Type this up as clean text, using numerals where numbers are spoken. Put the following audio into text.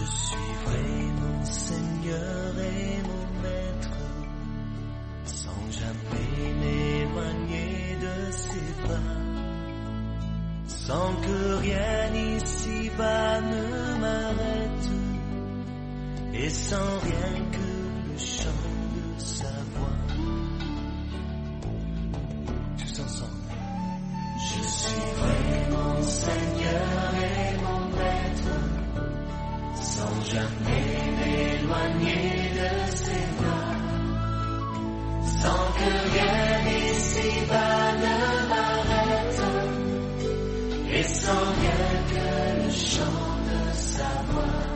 Je suivrai mon Seigneur et mon Maître, sans jamais m'éloigner de ses pas, sans que rien ici-bas ne m'arrête, et sans rien que le chant de sa voix. Tous ensemble. Je suivrai mon Seigneur et mon Maître, sans jamais m'éloigner de ses pas, sans que rien ici-bas ne m'arrête, et sans rien que le chant de sa voix.